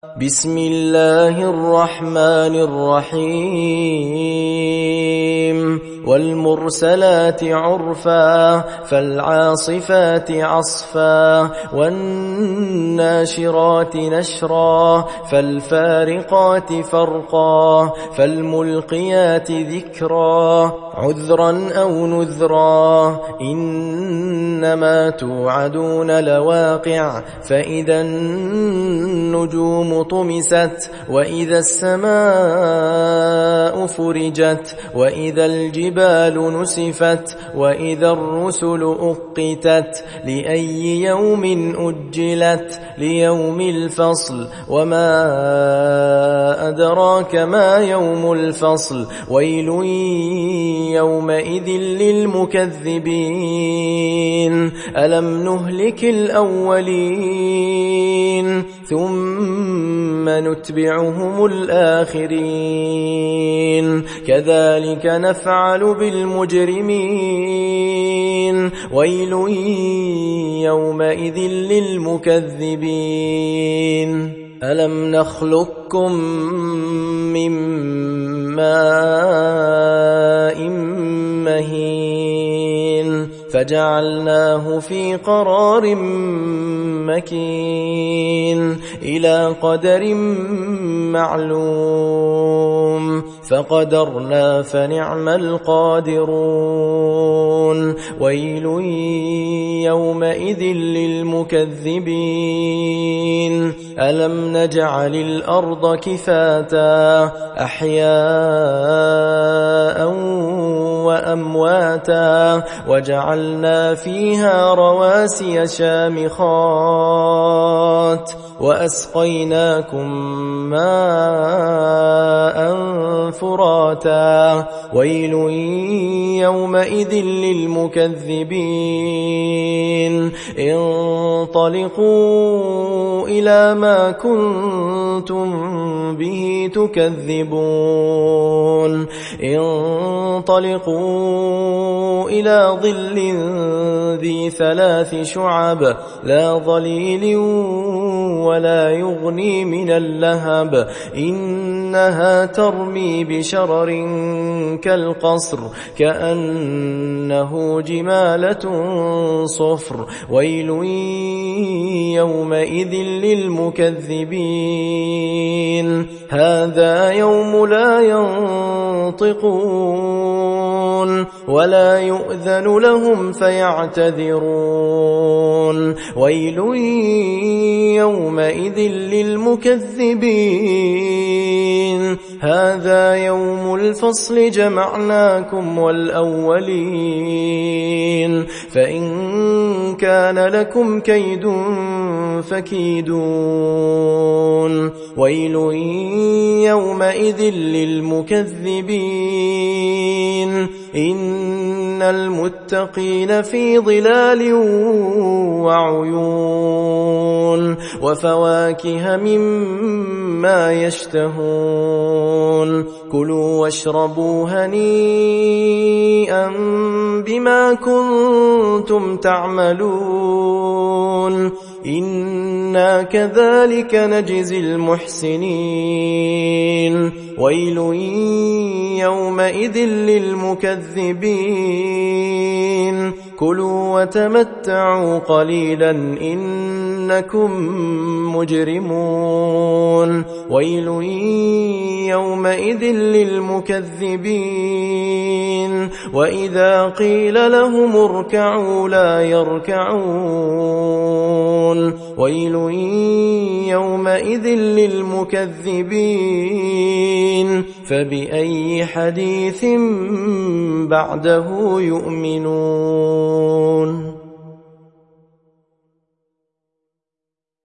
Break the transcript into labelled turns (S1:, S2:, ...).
S1: بسم الله الرحمن الرحيم والمرسلات عرفا فالعاصفات عصفا والناشرات نشرا فالفارقات فرقا فالملقيات ذكرا عذرا أو نذرا إنما توعدون لواقع فإذا النجوم طمست وإذا السماء فرجت وإذا الجبال نسفت وإذا الرسل أقتت لأي يوم أجلت ليوم الفصل وما أدراك ما يوم الفصل ويل يومئذ للمكذبين ألم نهلك الأولين ثم نتبعهم الآخرين كذلك نفعل بالمجرمين ويل يومئذ للمكذبين ألم نخلقكم من ماء مهين فجعلناه في قرار مكين إلى قدر معلوم فقدرنا فنعم القادرون ويل يومئذ للمكذبين ألم نجعل الأرض كفاتا أحياء وأمواتا وجعلنا فيها رواسي شامخات وأسقيناكم ماء فراتا ويل يومئذ للمكذبين انطلقوا إلى ما كنتم به تكذبون انطلقوا إلى ظل ذي 3 شعب لا ظليل ولا يغني من اللهب إنها ترمي بشرر كالقصر كأنه جمالة صفر ويل يومئذ للمكذبين هذا يوم لا ينطقون ولا يؤذن لهم فيعتذرون ويل يومئذ للمكذبين هذا يوم الفصل جمعناكم والأولين فإن كان لكم كيد فكيدون ويل يومئذ للمكذبين إن المتقين في ظلال وعيون وفواكه مما يشتهون كلوا واشربوا هنيئا بما كنتم تعملون إنا كذلك نجزي المحسنين ويل يومئذ للمكذبين كلوا وتمتعوا قليلا إنكم مجرمون ويل يومئذ للمكذبين وإذا قيل لهم اركعوا لا يركعون ويل يومئذ للمكذبين فبأي حديث بعده يؤمنون